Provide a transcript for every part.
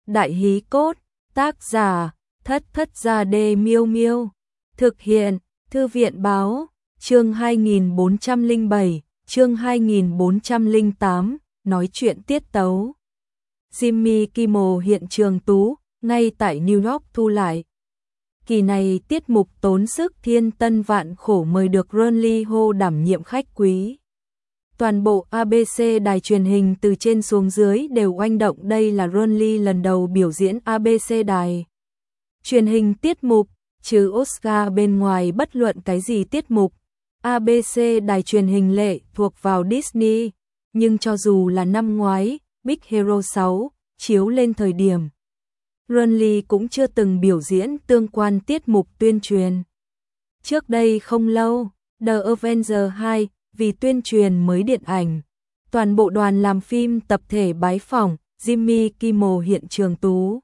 Đại hí cốt, tác giả, Thất Thất Gia Đê Miêu Miêu. Thực hiện, Thư viện báo, chương 2407, chương 2408, nói chuyện tiết tấu. Jimmy Kimmel hiện trường tú, ngay tại New York thu lại. Kỳ này tiết mục tốn sức thiên tân vạn khổ mời được Ron Lee Ho đảm nhiệm khách quý. Toàn bộ ABC đài truyền hình từ trên xuống dưới đều oanh động, đây là Ron Lee lần đầu biểu diễn ABC đài truyền hình tiết mục, trừ Oscar bên ngoài bất luận cái gì tiết mục. ABC đài truyền hình lệ thuộc vào Disney, nhưng cho dù là năm ngoái, Big Hero 6 chiếu lên thời điểm, Ron Lee cũng chưa từng biểu diễn tương quan tiết mục tuyên truyền. Trước đây không lâu, The Avengers 2 vì tuyên truyền mới điện ảnh, toàn bộ đoàn làm phim tập thể bái phỏng Jimmy Kimmel hiện trường tú.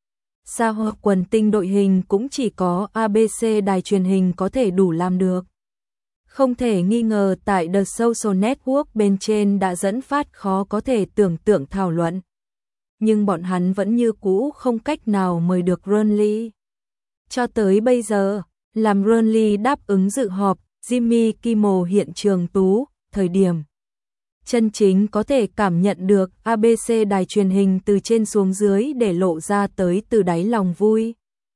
Sao quần tinh đội hình cũng chỉ có ABC đài truyền hình có thể đủ làm được. Không thể nghi ngờ tại The Social Network bên trên đã dẫn phát khó có thể tưởng tượng thảo luận. Nhưng bọn hắn vẫn như cũ không cách nào mời được Ron Lee. Cho tới bây giờ, làm Ron Lee đáp ứng dự họp Jimmy Kimmel hiện trường tú, thời điểm chân chính có thể cảm nhận được ABC đài truyền hình từ trên xuống dưới để lộ ra tới từ đáy lòng vui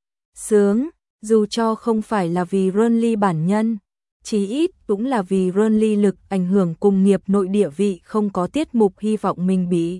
sướng, dù cho không phải là vì Ron Lee bản nhân, chí ít cũng là vì Ron Lee lực ảnh hưởng cùng nghiệp nội địa vị không có tiết mục hy vọng mình bị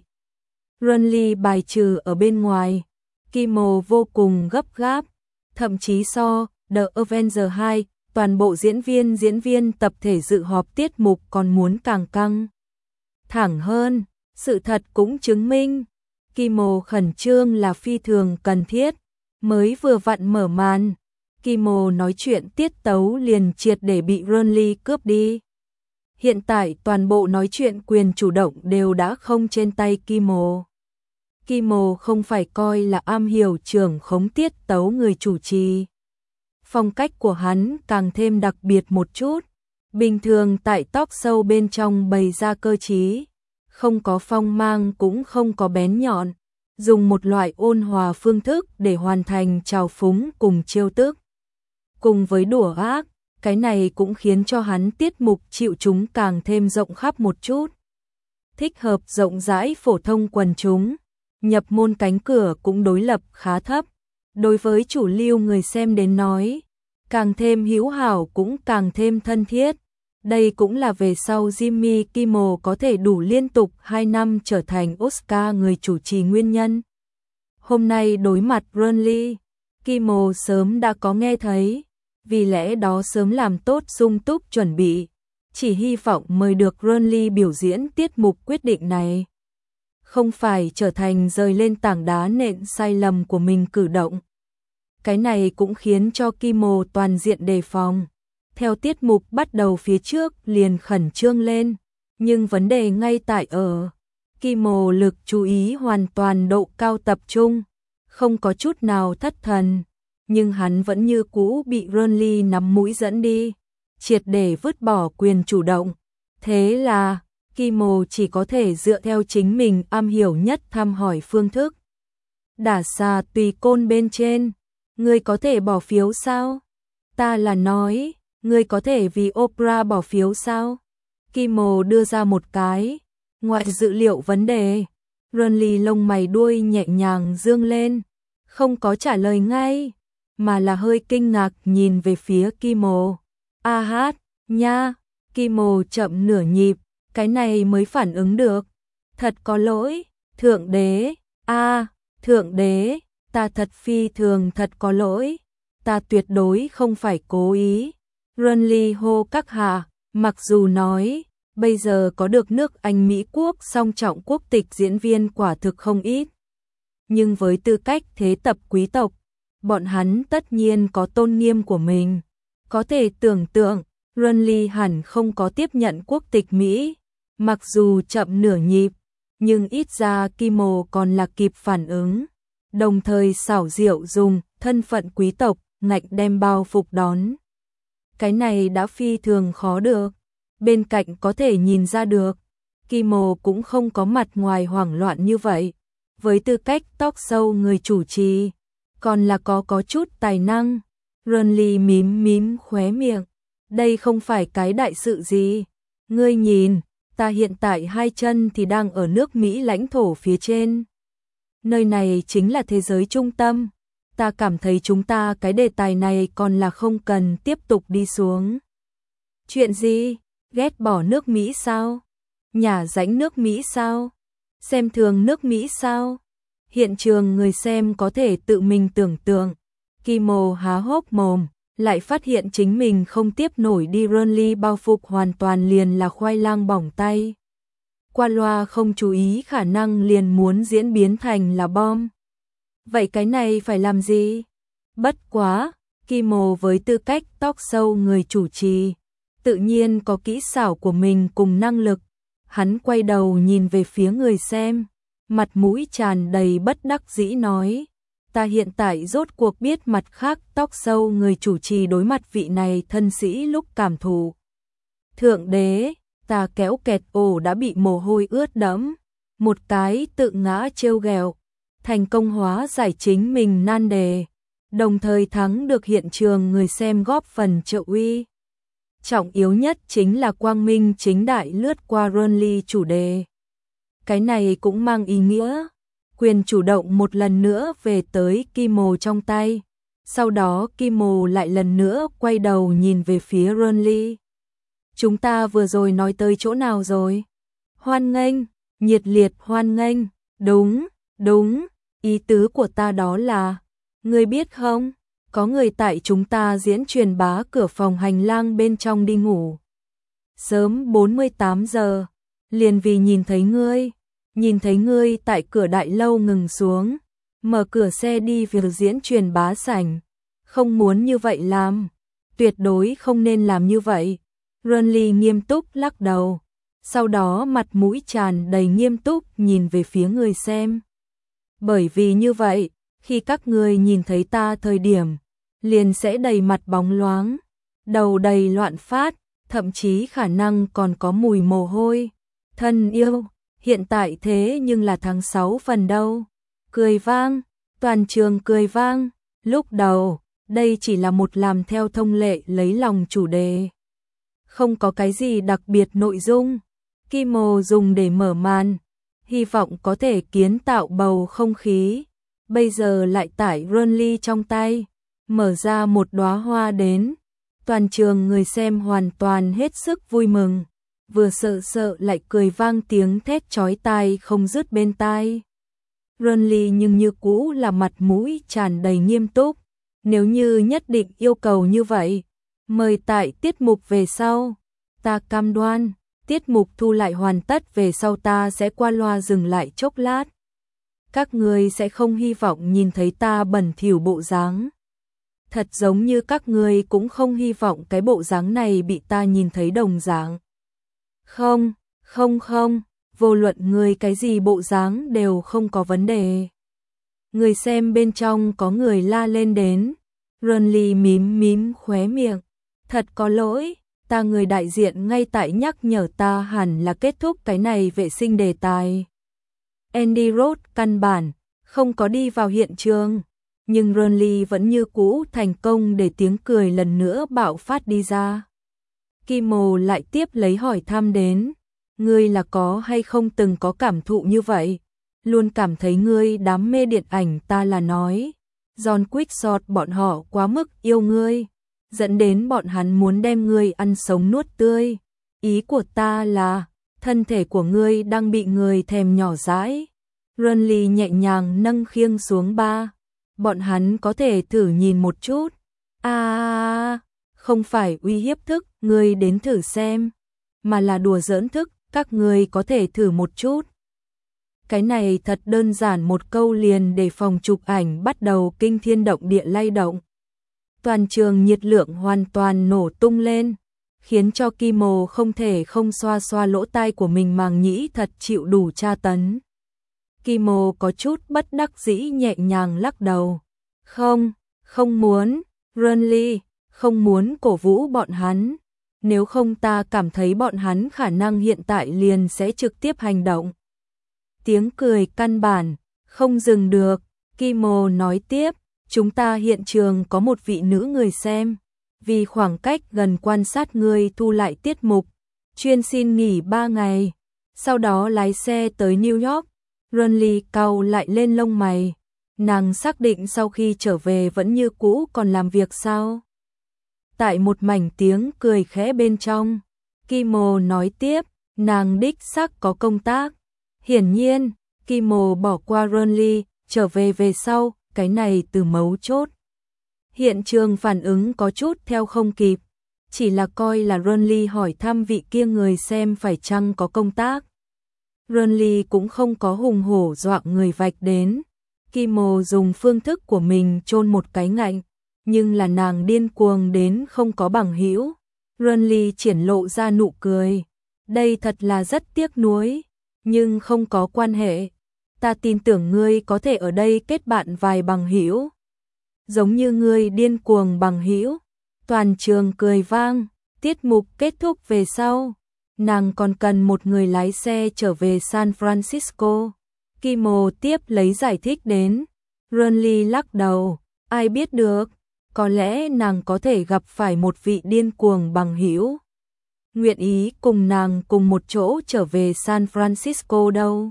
Ron Lee bài trừ ở bên ngoài. Kimmel vô cùng gấp gáp, thậm chí so The Avengers 2, toàn bộ diễn viên tập thể dự họp tiết mục còn muốn càng căng thẳng hơn. Sự thật cũng chứng minh, Kimmel khẩn trương là phi thường cần thiết. Mới vừa vặn mở màn, Kimmel nói chuyện tiết tấu liền triệt để bị Ron Lee cướp đi. Hiện tại toàn bộ nói chuyện quyền chủ động đều đã không trên tay Kimmel. Kimmel không phải coi là am hiểu trưởng khống tiết tấu người chủ trì. Phong cách của hắn càng thêm đặc biệt một chút. Bình thường tại talk show bên trong bày ra cơ trí, không có phong mang cũng không có bén nhọn, dùng một loại ôn hòa phương thức để hoàn thành trào phúng cùng trêu tức. Cùng với đùa ác, cái này cũng khiến cho hắn tiết mục chịu chúng càng thêm rộng khắp một chút. Thích hợp rộng rãi phổ thông quần chúng, nhập môn cánh cửa cũng đối lập khá thấp. Đối với chủ lưu người xem đến nói, càng thêm hữu hảo cũng càng thêm thân thiết. Đây cũng là về sau Jimmy Kimmel có thể đủ liên tục 2 năm trở thành Oscar người chủ trì nguyên nhân. Hôm nay đối mặt Ron Lee, Kimmel sớm đã có nghe thấy, vì lẽ đó sớm làm tốt sung túc chuẩn bị, chỉ hy vọng mời được Ron Lee biểu diễn tiết mục quyết định này. Không phải trở thành rời lên tảng đá nện sai lầm của mình cử động. Cái này cũng khiến cho Kimmel toàn diện đề phòng. Theo tiết mục bắt đầu phía trước liền khẩn trương lên, nhưng vấn đề ngay tại ở Kimmel lực chú ý hoàn toàn độ cao tập trung, không có chút nào thất thần, nhưng hắn vẫn như cũ bị Ron Lee nắm mũi dẫn đi, triệt để vứt bỏ quyền chủ động. Thế là Kimmel chỉ có thể dựa theo chính mình am hiểu nhất thăm hỏi phương thức. Đả xà tùy côn bên trên, ngươi có thể bỏ phiếu sao? Ta là nói, ngươi có thể vì Oprah bỏ phiếu sao? Kimmel đưa ra một cái ngoại dự liệu vấn đề. Ron Lee lông mày đuôi nhẹ nhàng dương lên, không có trả lời ngay, mà là hơi kinh ngạc nhìn về phía Kimmel. A hát, nha. Kimmel chậm nửa nhịp, cái này mới phản ứng được. Thật có lỗi, thượng đế. Thượng đế, ta thật phi thường thật có lỗi. Ta tuyệt đối không phải cố ý. Ron Lee hô các hạ, mặc dù nói, bây giờ có được nước Anh Mỹ quốc song trọng quốc tịch diễn viên quả thực không ít. Nhưng với tư cách thế tập quý tộc, bọn hắn tất nhiên có tôn nghiêm của mình. Có thể tưởng tượng, Ron Lee hẳn không có tiếp nhận quốc tịch Mỹ. Mặc dù chậm nửa nhịp, nhưng ít ra Kimmel còn là kịp phản ứng. Đồng thời xảo diệu dùng thân phận quý tộc ngạnh đem bao phục đón. Cái này đã phi thường khó được. Bên cạnh có thể nhìn ra được, Kimmel cũng không có mặt ngoài hoảng loạn như vậy. với tư cách talk show người chủ trì, còn là có chút tài năng. Renly mím mím khóe miệng, đây không phải cái đại sự gì. Ngươi nhìn, ta hiện tại hai chân thì đang ở nước Mỹ lãnh thổ phía trên. Nơi này chính là thế giới trung tâm. Ta cảm thấy chúng ta cái đề tài này còn là không cần tiếp tục đi xuống. Chuyện gì? Ghét bỏ nước Mỹ sao? Nhả rãnh nước Mỹ sao? Xem thường nước Mỹ sao? Hiện trường người xem có thể tự mình tưởng tượng. Kimo há hốc mồm, lại phát hiện chính mình không tiếp nổi đi. Renly bao phục hoàn toàn liền là khoai lang bỏng tay. Qua loa không chú ý khả năng liền muốn diễn biến thành là bom. Vậy cái này phải làm gì? Bất quá, Kimo với tư cách talk show người chủ trì, tự nhiên có kỹ xảo của mình cùng năng lực. Hắn quay đầu nhìn về phía người xem, mặt mũi tràn đầy bất đắc dĩ nói, ta hiện tại rốt cuộc biết mặt khác talk show người chủ trì đối mặt vị này thân sĩ lúc cảm thụ. Thượng đế, ta kéo kẹt ổ đã bị mồ hôi ướt đẫm, một cái tự ngã trêu ghẹo, thành công hóa giải chính mình nan đề, đồng thời thắng được hiện trường người xem góp phần trợ uy. Trọng yếu nhất chính là quang minh chính đại lướt qua Renly chủ đề. Cái này cũng mang ý nghĩa, quyền chủ động một lần nữa về tới Kimo trong tay. Sau đó Kimo lại lần nữa quay đầu nhìn về phía Renly. Chúng ta vừa rồi nói tới chỗ nào rồi? Hoan nghênh, nhiệt liệt hoan nghênh, đúng, ý tứ của ta đó là, ngươi biết không, có người tại chúng ta diễn truyền bá cửa phòng hành lang bên trong đi ngủ. Sớm 48 giờ, liền vì nhìn thấy ngươi tại cửa đại lâu ngừng xuống, mở cửa xe đi việc diễn truyền bá sảnh. Không muốn như vậy làm, tuyệt đối không nên làm như vậy. Renly nghiêm túc lắc đầu, sau đó mặt mũi tràn đầy nghiêm túc nhìn về phía người xem. Bởi vì như vậy, khi các ngươi nhìn thấy ta thời điểm, liền sẽ đầy mặt bóng loáng, đầu đầy loạn phát, thậm chí khả năng còn có mùi mồ hôi. Thân yêu, hiện tại thế nhưng là tháng 6 phần đâu. Cười vang, toàn trường cười vang. Lúc đầu, đây chỉ là một làm theo thông lệ lấy lòng chủ đề. Không có cái gì đặc biệt nội dung. Kimo dùng để mở màn, hy vọng có thể kiến tạo bầu không khí. Bây giờ lại tải Renly trong tay, mở ra một đóa hoa đến. Toàn trường người xem hoàn toàn hết sức vui mừng, vừa sợ lại cười vang, tiếng thét chói tai không dứt bên tai. Renly nhưng như cũ là mặt mũi tràn đầy nghiêm túc, nếu như nhất định yêu cầu như vậy, mời tại tiết mục về sau, ta cam đoan, tiết mục thu lại hoàn tất về sau ta sẽ qua loa dừng lại chốc lát. Các người sẽ không hy vọng nhìn thấy ta bẩn thỉu bộ dáng. Thật giống như các người cũng không hy vọng cái bộ dáng này bị ta nhìn thấy đồng dạng. Không, vô luận người cái gì bộ dáng đều không có vấn đề. Người xem bên trong có người la lên đến. Renly mím khóe miệng. Thật có lỗi, ta người đại diện ngay tại nhắc nhở ta hẳn là kết thúc cái này vệ sinh đề tài. Andy Roth căn bản không có đi vào hiện trường, nhưng Renly vẫn như cũ thành công để tiếng cười lần nữa bạo phát đi ra. Kimo lại tiếp lấy hỏi thăm đến, ngươi là có hay không từng có cảm thụ như vậy? Luôn cảm thấy ngươi đam mê điện ảnh, ta là nói John Quickshot bọn họ quá mức yêu ngươi, dẫn đến bọn hắn muốn đem ngươi ăn sống nuốt tươi. Ý của ta là, thân thể của ngươi đang bị người thèm nhỏ dãi. Renly nhẹ nhàng nâng khiêng xuống ba. Bọn hắn có thể thử nhìn một chút. Không phải uy hiếp thức, ngươi đến thử xem, mà là đùa giỡn thức, các ngươi có thể thử một chút. Cái này thật đơn giản, một câu liền để phòng chụp ảnh bắt đầu kinh thiên động địa lay động. Toàn trường nhiệt lượng hoàn toàn nổ tung lên, khiến cho Kimo không thể không xoa lỗ tai của mình, màng nhĩ thật chịu đủ tra tấn. Kimo có chút bất đắc dĩ nhẹ nhàng lắc đầu. Không muốn, Renly, không muốn cổ vũ bọn hắn. Nếu không ta cảm thấy bọn hắn khả năng hiện tại liền sẽ trực tiếp hành động. Tiếng cười căn bản Không dừng được, Kimo nói tiếp, chúng ta hiện trường có một vị nữ người xem, vì khoảng cách gần quan sát ngươi thu lại tiết mục, chuyên xin nghỉ 3 ngày, sau đó lái xe tới New York. Runley cau lại lên lông mày, nàng xác định sau khi trở về vẫn như cũ còn làm việc sao? Tại một mảnh tiếng cười khẽ bên trong, Kimo nói tiếp, nàng đích xác có công tác. Hiển nhiên, Kimo bỏ qua Runley, trở về sau, cái này từ mấu chốt. Hiện trường phản ứng có chút theo không kịp, chỉ là coi là Runley hỏi thăm vị kia người xem phải chăng có công tác. Runley cũng không có hùng hổ dọa người vạch đến. Kimo dùng phương thức của mình chôn một cái ngạnh, nhưng là nàng điên cuồng đến không có bằng hữu. Runley triển lộ ra nụ cười. Đây thật là rất tiếc nuối, nhưng không có quan hệ. Ta tin tưởng ngươi có thể ở đây kết bạn vài bằng hữu. Giống như ngươi điên cuồng bằng hữu. Toàn trường cười vang, tiết mục kết thúc về sau. Nàng còn cần một người lái xe trở về San Francisco. Kimo tiếp lấy giải thích đến. Runley lắc đầu, ai biết được, có lẽ nàng có thể gặp phải một vị điên cuồng bằng hữu. Nguyện ý cùng nàng cùng một chỗ trở về San Francisco đâu.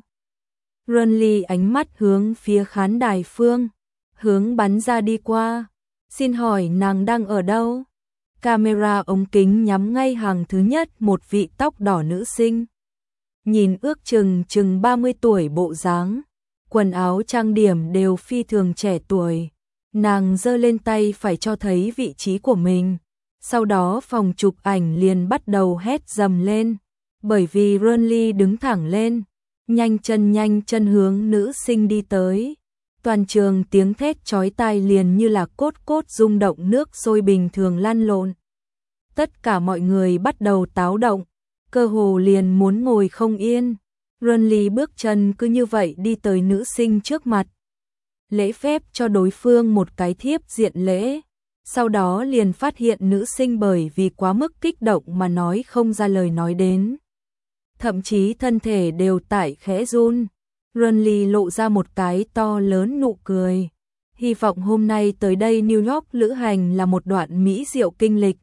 Runley ánh mắt hướng phía khán đài phương, hướng bắn ra đi qua. Xin hỏi nàng đang ở đâu? Camera ống kính nhắm ngay hàng thứ nhất một vị tóc đỏ nữ sinh. Nhìn ước chừng 30 tuổi bộ dáng, quần áo trang điểm đều phi thường trẻ tuổi. Nàng giơ lên tay phải cho thấy vị trí của mình. Sau đó phòng chụp ảnh liền bắt đầu hét dầm lên, bởi vì Runley đứng thẳng lên, nhanh chân hướng nữ sinh đi tới. Toàn trường tiếng thét chói tai liền như là cốt rung động nước sôi bình thường lăn lộn. Tất cả mọi người bắt đầu táo động, cơ hồ liền muốn ngồi không yên. Runley bước chân cứ như vậy đi tới nữ sinh trước mặt, lễ phép cho đối phương một cái thiếp diện lễ. Sau đó liền phát hiện nữ sinh bởi vì quá mức kích động mà nói không ra lời nói đến. Thậm chí thân thể đều tại khẽ run. Runley lộ ra một cái to lớn nụ cười. Hy vọng hôm nay tới đây New York lữ hành là một đoạn mỹ diệu kinh lịch.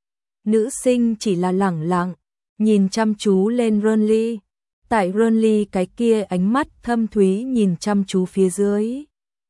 Nữ sinh chỉ là lẳng lặng, nhìn chăm chú lên Runley. Tại Runley cái kia ánh mắt thâm thúy nhìn chăm chú phía dưới.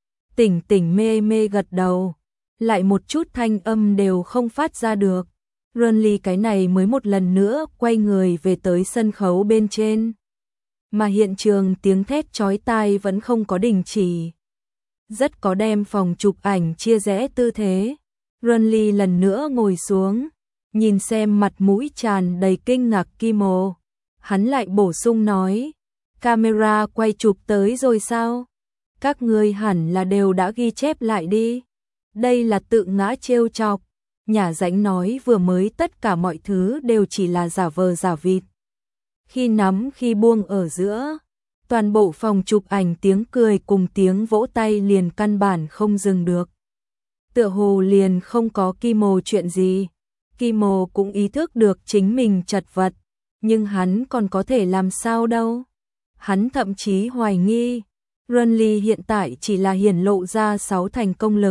Tỉnh mê gật đầu. Lại một chút thanh âm đều không phát ra được. Runley cái này mới một lần nữa quay người về tới sân khấu bên trên. Mà hiện trường tiếng thét chói tai vẫn không có đình chỉ. Rất có đem phòng chụp ảnh chia rẽ tư thế. Runley lần nữa ngồi xuống, nhìn xem mặt mũi tràn đầy kinh ngạc Kimo. Hắn lại bổ sung nói, camera quay chụp tới rồi sao? Các ngươi hẳn là đều đã ghi chép lại đi. Đây là tự ngã trêu chọc. Nhả rãnh nói vừa mới tất cả mọi thứ đều chỉ là giả vờ giả vịt. Khi nắm khi buông ở giữa, toàn bộ phòng chụp ảnh tiếng cười cùng tiếng vỗ tay liền căn bản không dừng được. Tựa hồ liền không có Kimo chuyện gì. Kimo cũng ý thức được chính mình chật vật, nhưng hắn còn có thể làm sao đâu. Hắn thậm chí hoài nghi, Runley hiện tại chỉ là hiển lộ ra 6 thành công lực.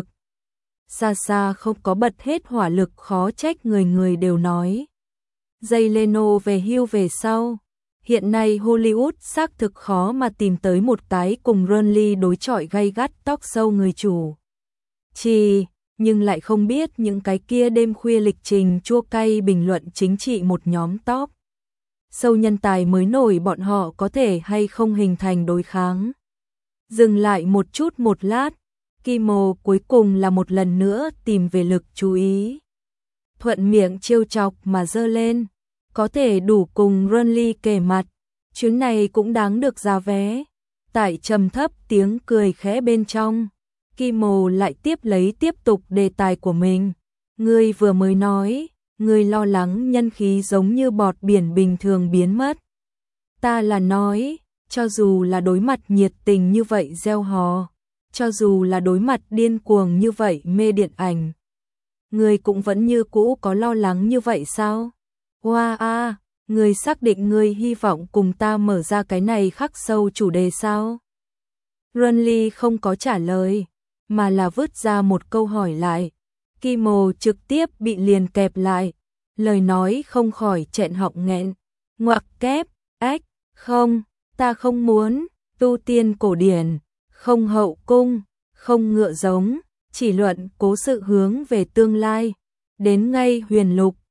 Xa không có bật hết hỏa lực, khó trách người đều nói. Jay Leno về hưu về sau. Hiện nay Hollywood xác thực khó mà tìm tới một cái cùng Runley đối chọi gay gắt talk show người chủ. Nhưng lại không biết những cái kia đêm khuya lịch trình chua cay bình luận chính trị một nhóm top. Sâu nhân tài mới nổi bọn họ có thể hay không hình thành đối kháng. Dừng lại một chút một lát. Kimo cuối cùng là một lần nữa tìm về lực chú ý. Thuận miệng trêu chọc mà giơ lên, có thể đủ cùng Runley kề mặt, chuyến này cũng đáng được giá vé. Tại trầm thấp tiếng cười khẽ bên trong, Kimo lại tiếp tục đề tài của mình. Ngươi vừa mới nói, ngươi lo lắng nhân khí giống như bọt biển bình thường biến mất. Ta là nói, cho dù là đối mặt nhiệt tình như vậy gieo hò, cho dù là đối mặt điên cuồng như vậy mê điện ảnh, ngươi cũng vẫn như cũ có lo lắng như vậy sao? Wow, ngươi xác định ngươi hy vọng cùng ta mở ra cái này khắc sâu chủ đề sao? Runly không có trả lời, mà là vứt ra một câu hỏi lại. Kimo trực tiếp bị liền kẹp lại, lời nói không khỏi nghẹn họng nghẹn. Ngoặc kép, ách, không, ta không muốn, tu tiên cổ điển, không hậu cung, không ngựa giống, chỉ luận cố sự hướng về tương lai. Đến ngay huyền lục,